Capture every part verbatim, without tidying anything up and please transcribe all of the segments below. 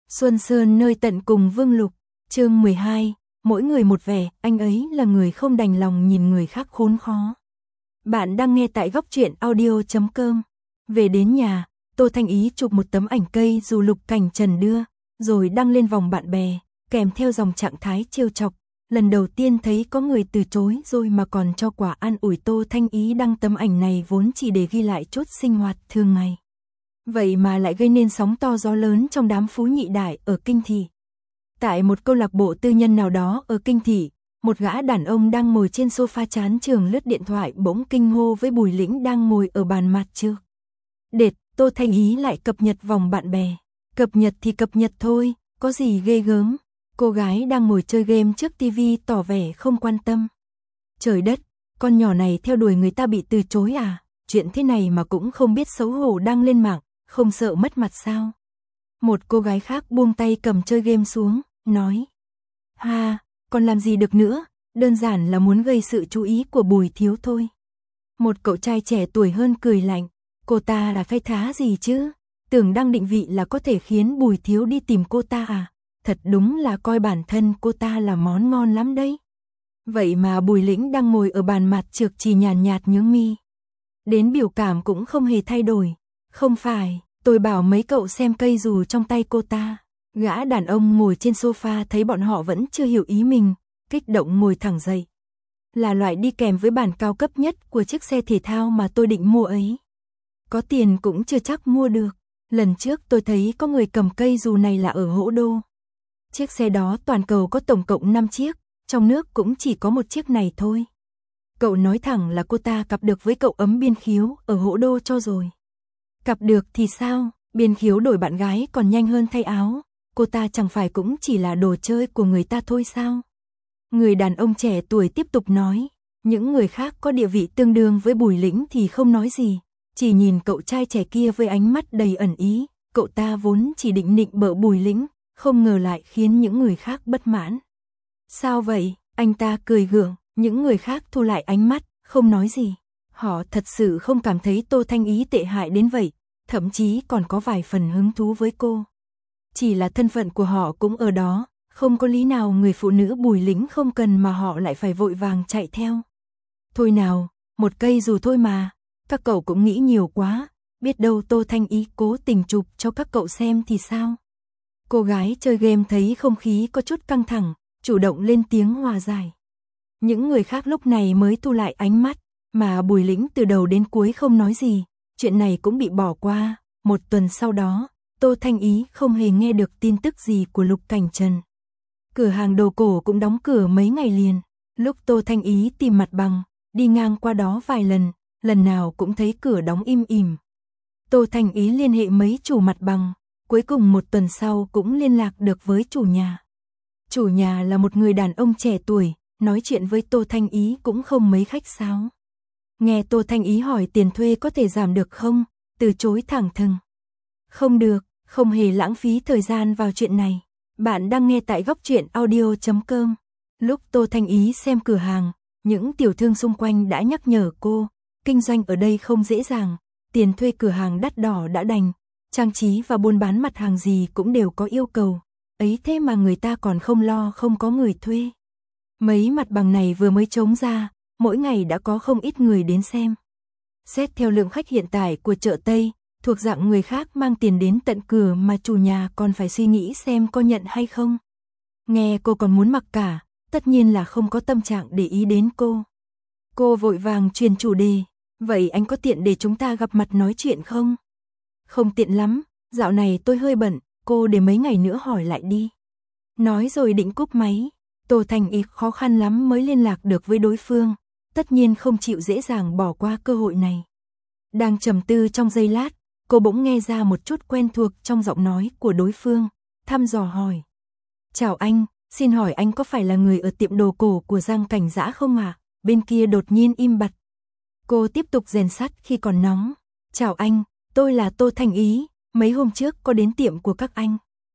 Xuân Sơn nơi tận cùng Vương Lục, chương mười hai, mỗi người một vẻ, anh ấy là người không đành lòng nhìn người khác khốn khó. Bạn đang nghe tại góc truyện audio chấm com. Về đến nhà, Tô Thanh Ý chụp một tấm ảnh cây dù Lục Cảnh Trần đưa, rồi đăng lên vòng bạn bè, kèm theo dòng trạng thái trêu chọc. Lần đầu tiên thấy có người từ chối rồi mà còn cho quà an ủi. Tô Thanh Ý đăng tấm ảnh này vốn chỉ để ghi lại chút sinh hoạt thường ngày. Vậy mà lại gây nên sóng to gió lớn trong đám phú nhị đại ở Kinh Thị. Tại một câu lạc bộ tư nhân nào đó ở Kinh Thị, một gã đàn ông đang ngồi trên sofa chán chường lướt điện thoại bỗng kinh hô với Bùi Lĩnh đang ngồi ở bàn mặt trước. Đệt, Tô Thanh Ý lại cập nhật vòng bạn bè. Cập nhật thì cập nhật thôi, có gì ghê gớm. Cô gái đang ngồi chơi game trước tivi tỏ vẻ không quan tâm. Trời đất, con nhỏ này theo đuổi người ta bị từ chối à? Chuyện thế này mà cũng không biết xấu hổ đăng lên mạng, không sợ mất mặt sao? Một cô gái khác buông tay cầm chơi game xuống, nói: "Ha, còn làm gì được nữa, đơn giản là muốn gây sự chú ý của Bùi thiếu thôi." Một cậu trai trẻ tuổi hơn cười lạnh: "Cô ta là khai thá gì chứ? Tưởng đăng định vị là có thể khiến Bùi thiếu đi tìm cô ta à? Thật đúng là coi bản thân cô ta là món ngon lắm đấy." Vậy mà Bùi Lĩnh đang ngồi ở bàn mặt trược chỉ nhàn nhạt nhướng mi. Đến biểu cảm cũng không hề thay đổi. "Không phải, tôi bảo mấy cậu xem cây dù trong tay cô ta." Gã đàn ông ngồi trên sofa thấy bọn họ vẫn chưa hiểu ý mình, kích động ngồi thẳng dậy. "Là loại đi kèm với bản cao cấp nhất của chiếc xe thể thao mà tôi định mua ấy. Có tiền cũng chưa chắc mua được. Lần trước tôi thấy có người cầm cây dù này là ở Hỗ Đô. Chiếc xe đó toàn cầu có tổng cộng năm chiếc, trong nước cũng chỉ có một chiếc này thôi." Cậu nói thẳng là cô ta cặp được với cậu ấm Biên Khiếu ở Hỗ Đô cho rồi. Cặp được thì sao, Biên Khiếu đổi bạn gái còn nhanh hơn thay áo, cô ta chẳng phải cũng chỉ là đồ chơi của người ta thôi sao? Người đàn ông trẻ tuổi tiếp tục nói, những người khác có địa vị tương đương với Bùi Lĩnh thì không nói gì, chỉ nhìn cậu trai trẻ kia với ánh mắt đầy ẩn ý, cậu ta vốn chỉ định nịnh bợ Bùi Lĩnh, không ngờ lại khiến những người khác bất mãn. "Sao vậy?" Anh ta cười gượng, những người khác thu lại ánh mắt, không nói gì. Họ thật sự không cảm thấy Tô Thanh Ý tệ hại đến vậy, thậm chí còn có vài phần hứng thú với cô. Chỉ là thân phận của họ cũng ở đó, không có lý nào người phụ nữ Bùi Lĩnh không cần mà họ lại phải vội vàng chạy theo. "Thôi nào, một cây dù thôi mà, các cậu cũng nghĩ nhiều quá, biết đâu Tô Thanh Ý cố tình chụp cho các cậu xem thì sao?" Cô gái chơi game thấy không khí có chút căng thẳng, chủ động lên tiếng hòa giải. Những người khác lúc này mới thu lại ánh mắt, mà Bùi Lĩnh từ đầu đến cuối không nói gì, chuyện này cũng bị bỏ qua. Một tuần sau đó, Tô Thanh Ý không hề nghe được tin tức gì của Lục Cảnh Trần. Cửa hàng đồ cổ cũng đóng cửa mấy ngày liền. Lúc Tô Thanh Ý tìm mặt bằng, đi ngang qua đó vài lần, lần nào cũng thấy cửa đóng im ỉm. Tô Thanh Ý liên hệ mấy chủ mặt bằng, cuối cùng một tuần sau cũng liên lạc được với chủ nhà. Chủ nhà là một người đàn ông trẻ tuổi, nói chuyện với Tô Thanh Ý cũng không mấy khách sáo. Nghe Tô Thanh Ý hỏi tiền thuê có thể giảm được không, từ chối thẳng thừng. "Không được, không hề lãng phí thời gian vào chuyện này." Bạn đang nghe tại góc truyện audio chấm com. Lúc Tô Thanh Ý xem cửa hàng, những tiểu thương xung quanh đã nhắc nhở cô, kinh doanh ở đây không dễ dàng, tiền thuê cửa hàng đắt đỏ đã đành, trang trí và buôn bán mặt hàng gì cũng đều có yêu cầu, ấy thế mà người ta còn không lo không có người thuê. Mấy mặt bằng này vừa mới trống ra, mỗi ngày đã có không ít người đến xem. Xét theo lượng khách hiện tại của chợ Tây, thuộc dạng người khác mang tiền đến tận cửa mà chủ nhà còn phải suy nghĩ xem có nhận hay không. Nghe cô còn muốn mặc cả, tất nhiên là không có tâm trạng để ý đến cô. Cô vội vàng truyền chủ đề, "Vậy anh có tiện để chúng ta gặp mặt nói chuyện không?" "Không tiện lắm, dạo này tôi hơi bận, cô để mấy ngày nữa hỏi lại đi." Nói rồi định cúp máy. Tô Thanh Ý khó khăn lắm mới liên lạc được với đối phương, tất nhiên không chịu dễ dàng bỏ qua cơ hội này. Đang trầm tư trong giây lát, cô bỗng nghe ra một chút quen thuộc trong giọng nói của đối phương, thăm dò hỏi: "Chào anh, xin hỏi anh có phải là người ở tiệm đồ cổ của Giang Cảnh Dã không ạ?" Bên kia đột nhiên im bặt. Cô tiếp tục rèn sắt khi còn nóng: "Chào anh, tôi là Tô Thanh Ý, mấy hôm trước có đến tiệm của các anh."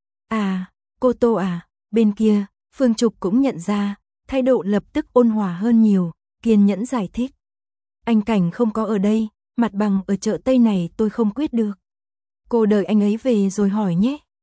"À, cô Tô à?" Bên kia, Phương Trục cũng nhận ra, thái độ lập tức ôn hòa hơn nhiều, kiên nhẫn giải thích: "Anh Cảnh không có ở đây, mặt bằng ở chợ Tây này tôi không quyết được. Cô đợi anh ấy về rồi hỏi nhé."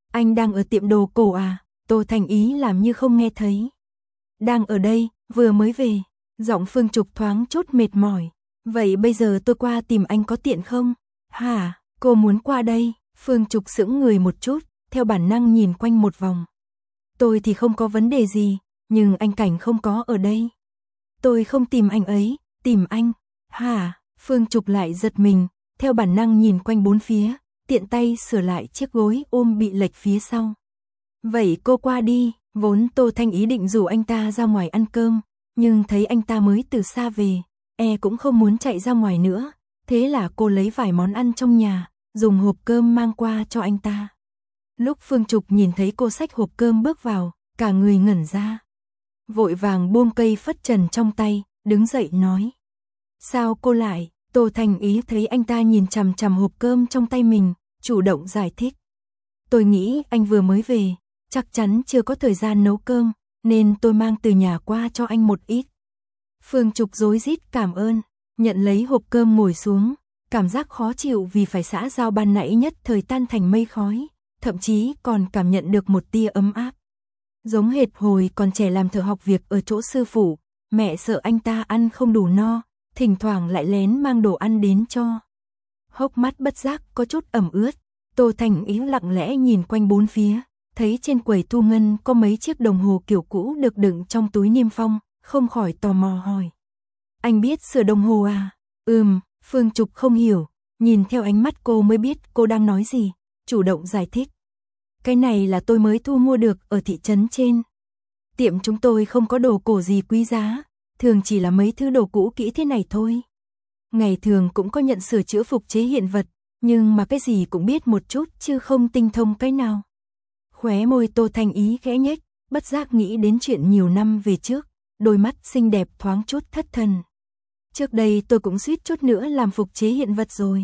Anh đang ở tiệm đồ cổ à? Tô Thành Ý làm như không nghe thấy. Đang ở đây, vừa mới về. Giọng Phương Trục thoáng chút mệt mỏi. Vậy bây giờ tôi qua tìm anh có tiện không? Hả, cô muốn qua đây? Phương Trục sững người một chút, theo bản năng nhìn quanh một vòng. Tôi thì không có vấn đề gì, nhưng anh Cảnh không có ở đây. Tôi không tìm anh ấy, tìm anh. Hả, Phương Trục lại giật mình, theo bản năng nhìn quanh bốn phía, tiện tay sửa lại chiếc gối ôm bị lệch phía sau. Vậy cô qua đi, vốn Tô Thanh Ý định rủ anh ta ra ngoài ăn cơm, nhưng thấy anh ta mới từ xa về, e cũng không muốn chạy ra ngoài nữa, thế là cô lấy vài món ăn trong nhà, dùng hộp cơm mang qua cho anh ta. Lúc Phương Trục nhìn thấy cô xách hộp cơm bước vào, cả người ngẩn ra. Vội vàng buông cây phất trần trong tay, đứng dậy nói. Sao cô lại? Tô Thành Ý thấy anh ta nhìn chằm chằm hộp cơm trong tay mình, chủ động giải thích. Tôi nghĩ anh vừa mới về, chắc chắn chưa có thời gian nấu cơm, nên tôi mang từ nhà qua cho anh một ít. Phương Trục rối rít cảm ơn, nhận lấy hộp cơm ngồi xuống, cảm giác khó chịu vì phải xã giao ban nãy nhất thời tan thành mây khói, thậm chí còn cảm nhận được một tia ấm áp. Giống hệt hồi còn trẻ làm thợ học việc ở chỗ sư phụ, mẹ sợ anh ta ăn không đủ no, thỉnh thoảng lại lén mang đồ ăn đến cho. Hốc mắt bất giác có chút ẩm ướt, Tô Thành Ý lặng lẽ nhìn quanh bốn phía, thấy trên quầy thu ngân có mấy chiếc đồng hồ kiểu cũ được đựng trong túi niêm phong, không khỏi tò mò hỏi. Anh biết sửa đồng hồ à? Ừm, Phương Trục không hiểu, nhìn theo ánh mắt cô mới biết cô đang nói gì, chủ động giải thích. Cái này là tôi mới thu mua được ở thị trấn trên. Tiệm chúng tôi không có đồ cổ gì quý giá, thường chỉ là mấy thứ đồ cũ kỹ thế này thôi. Ngày thường cũng có nhận sửa chữa phục chế hiện vật, nhưng mà cái gì cũng biết một chút chứ không tinh thông cái nào. Khóe môi Tô Thành Ý khẽ nhếch, bất giác nghĩ đến chuyện nhiều năm về trước, đôi mắt xinh đẹp thoáng chút thất thần. Trước đây tôi cũng suýt chút nữa làm phục chế hiện vật rồi.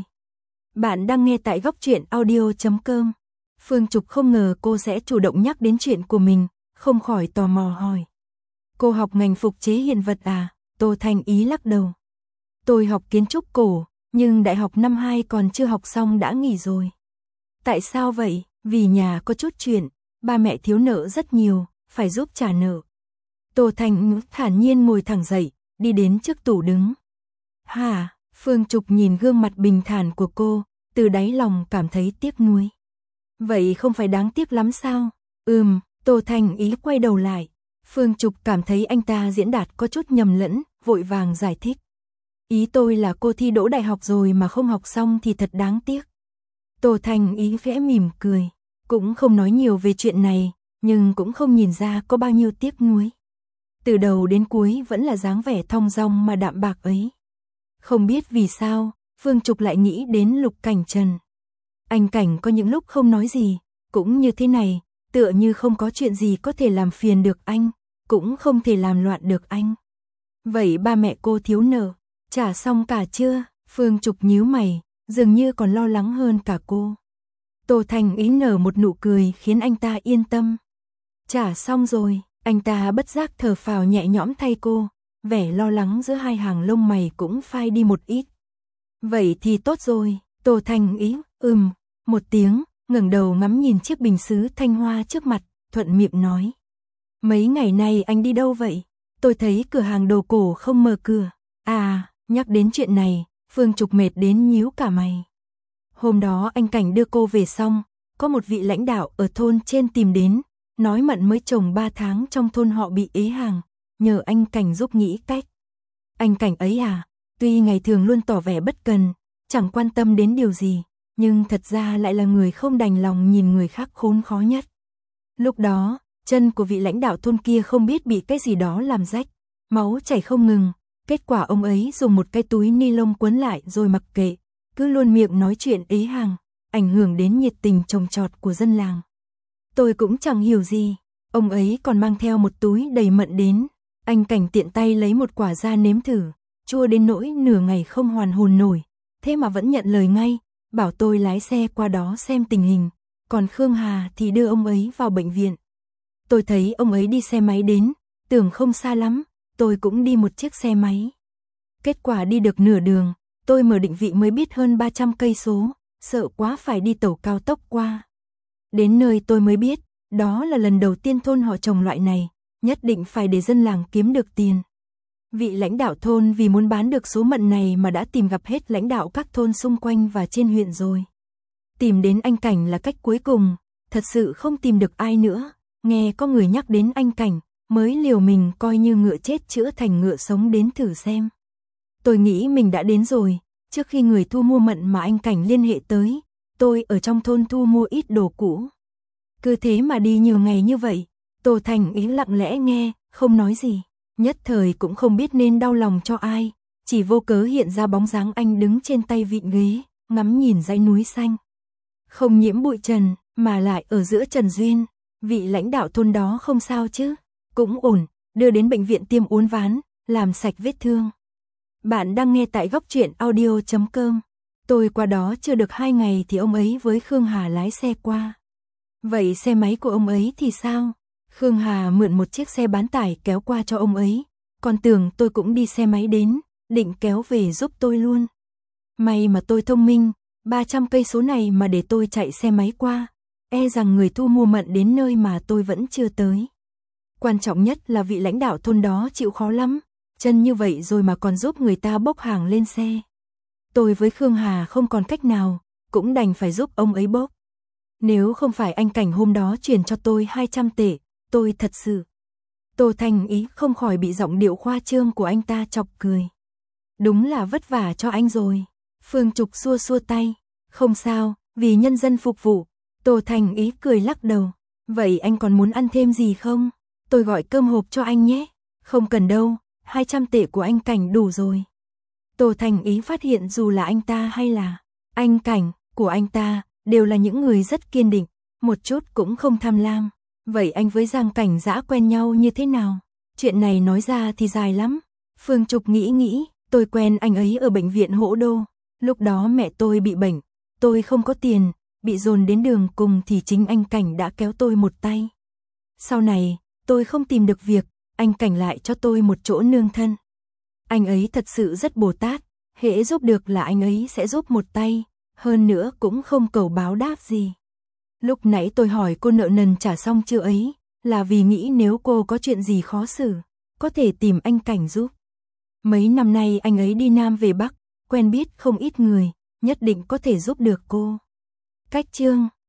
Bạn đang nghe tại góc truyện audio chấm com. Phương Trục không ngờ cô sẽ chủ động nhắc đến chuyện của mình, không khỏi tò mò hỏi. Cô học ngành phục chế hiện vật à? Tô Thành Ý lắc đầu. Tôi học kiến trúc cổ, nhưng đại học năm hai còn chưa học xong đã nghỉ rồi. Tại sao vậy? Vì nhà có chút chuyện, ba mẹ thiếu nợ rất nhiều, phải giúp trả nợ. Tô Thành thản nhiên ngồi thẳng dậy, đi đến trước tủ đứng. Hả? Phương Trục nhìn gương mặt bình thản của cô, từ đáy lòng cảm thấy tiếc nuối. Vậy không phải đáng tiếc lắm sao? Ừm, Tô Thành Ý quay đầu lại. Phương Trục cảm thấy anh ta diễn đạt có chút nhầm lẫn, vội vàng giải thích. Ý tôi là cô thi đỗ đại học rồi mà không học xong thì thật đáng tiếc. Tô Thành Ý khẽ mỉm cười, cũng không nói nhiều về chuyện này, nhưng cũng không nhìn ra có bao nhiêu tiếc nuối. Từ đầu đến cuối vẫn là dáng vẻ thong dong mà đạm bạc ấy. Không biết vì sao, Phương Trục lại nghĩ đến Lục Cảnh Trần. Anh Cảnh có những lúc không nói gì, cũng như thế này, tựa như không có chuyện gì có thể làm phiền được anh, cũng không thể làm loạn được anh. Vậy ba mẹ cô thiếu nợ, trả xong cả chưa? Phương Trục nhíu mày, dường như còn lo lắng hơn cả cô. Tô Thành Ý nở một nụ cười khiến anh ta yên tâm. Trả xong rồi, anh ta bất giác thở phào nhẹ nhõm thay cô, vẻ lo lắng giữa hai hàng lông mày cũng phai đi một ít. Vậy thì tốt rồi, Tô Thành Ý, ừm, một tiếng, ngẩng đầu ngắm nhìn chiếc bình sứ thanh hoa trước mặt, thuận miệng nói. Mấy ngày nay anh đi đâu vậy? Tôi thấy cửa hàng đồ cổ không mở cửa. À, nhắc đến chuyện này, Phương Trục mệt đến nhíu cả mày. Hôm đó anh Cảnh đưa cô về xong, có một vị lãnh đạo ở thôn trên tìm đến, nói Mận mới trồng ba tháng trong thôn họ bị ế hàng, nhờ anh Cảnh giúp nghĩ cách. Anh Cảnh ấy à, tuy ngày thường luôn tỏ vẻ bất cần, chẳng quan tâm đến điều gì, nhưng thật ra lại là người không đành lòng nhìn người khác khốn khó nhất. Lúc đó, chân của vị lãnh đạo thôn kia không biết bị cái gì đó làm rách, máu chảy không ngừng, kết quả ông ấy dùng một cái túi ni lông quấn lại rồi mặc kệ, cứ luôn miệng nói chuyện ế hàng, ảnh hưởng đến nhiệt tình trồng trọt của dân làng. Tôi cũng chẳng hiểu gì, ông ấy còn mang theo một túi đầy mận đến, anh Cảnh tiện tay lấy một quả ra nếm thử, chua đến nỗi nửa ngày không hoàn hồn nổi, thế mà vẫn nhận lời ngay, bảo tôi lái xe qua đó xem tình hình, còn Khương Hà thì đưa ông ấy vào bệnh viện. Tôi thấy ông ấy đi xe máy đến, tưởng không xa lắm, tôi cũng đi một chiếc xe máy. Kết quả đi được nửa đường, tôi mở định vị mới biết hơn ba trăm cây số, sợ quá phải đi tàu cao tốc qua. Đến nơi tôi mới biết, đó là lần đầu tiên thôn họ trồng loại này, nhất định phải để dân làng kiếm được tiền. Vị lãnh đạo thôn vì muốn bán được số mận này mà đã tìm gặp hết lãnh đạo các thôn xung quanh và trên huyện rồi. Tìm đến anh Cảnh là cách cuối cùng, thật sự không tìm được ai nữa, nghe có người nhắc đến anh Cảnh, mới liều mình coi như ngựa chết chữa thành ngựa sống đến thử xem. Tôi nghĩ mình đã đến rồi, trước khi người thu mua mận mà anh Cảnh liên hệ tới, tôi ở trong thôn thu mua ít đồ cũ. Cứ thế mà đi nhiều ngày như vậy, Tô Thành Ý lặng lẽ nghe, không nói gì, nhất thời cũng không biết nên đau lòng cho ai, chỉ vô cớ hiện ra bóng dáng anh đứng trên tay vịn ghế, ngắm nhìn dãy núi xanh. Không nhiễm bụi trần, mà lại ở giữa Trần Duyên, vị lãnh đạo thôn đó không sao chứ, cũng ổn, đưa đến bệnh viện tiêm uốn ván, làm sạch vết thương. Bạn đang nghe tại góc truyện audio chấm com. Tôi qua đó chưa được hai ngày thì ông ấy với Khương Hà lái xe qua. Vậy xe máy của ông ấy thì sao? Khương Hà mượn một chiếc xe bán tải kéo qua cho ông ấy, còn tưởng tôi cũng đi xe máy đến, định kéo về giúp tôi luôn. May mà tôi thông minh, ba trăm cây số này mà để tôi chạy xe máy qua, e rằng người thu mua mận đến nơi mà tôi vẫn chưa tới. Quan trọng nhất là vị lãnh đạo thôn đó chịu khó lắm, chân như vậy rồi mà còn giúp người ta bốc hàng lên xe. Tôi với Khương Hà không còn cách nào, cũng đành phải giúp ông ấy bốc. Nếu không phải anh Cảnh hôm đó chuyển cho tôi hai trăm tệ, tôi thật sự. Tô Thành Ý không khỏi bị giọng điệu khoa trương của anh ta chọc cười. Đúng là vất vả cho anh rồi. Phương Trục xua xua tay. Không sao, vì nhân dân phục vụ. Tô Thành Ý cười lắc đầu. Vậy anh còn muốn ăn thêm gì không? Tôi gọi cơm hộp cho anh nhé. Không cần đâu, hai trăm tệ của anh Cảnh đủ rồi. Tô Thành Ý phát hiện dù là anh ta hay là anh Cảnh của anh ta, đều là những người rất kiên định, một chút cũng không tham lam. Vậy anh với Giang Cảnh Dã quen nhau như thế nào? Chuyện này nói ra thì dài lắm. Phương Trục nghĩ nghĩ, tôi quen anh ấy ở bệnh viện Hỗ Đô. Lúc đó mẹ tôi bị bệnh, tôi không có tiền, bị dồn đến đường cùng thì chính anh Cảnh đã kéo tôi một tay. Sau này, tôi không tìm được việc, anh Cảnh lại cho tôi một chỗ nương thân. Anh ấy thật sự rất Bồ Tát, hễ giúp được là anh ấy sẽ giúp một tay, hơn nữa cũng không cầu báo đáp gì. Lúc nãy tôi hỏi cô nợ nần trả xong chưa ấy, là vì nghĩ nếu cô có chuyện gì khó xử, có thể tìm anh Cảnh giúp. Mấy năm nay anh ấy đi Nam về Bắc, quen biết không ít người, nhất định có thể giúp được cô. Cách chương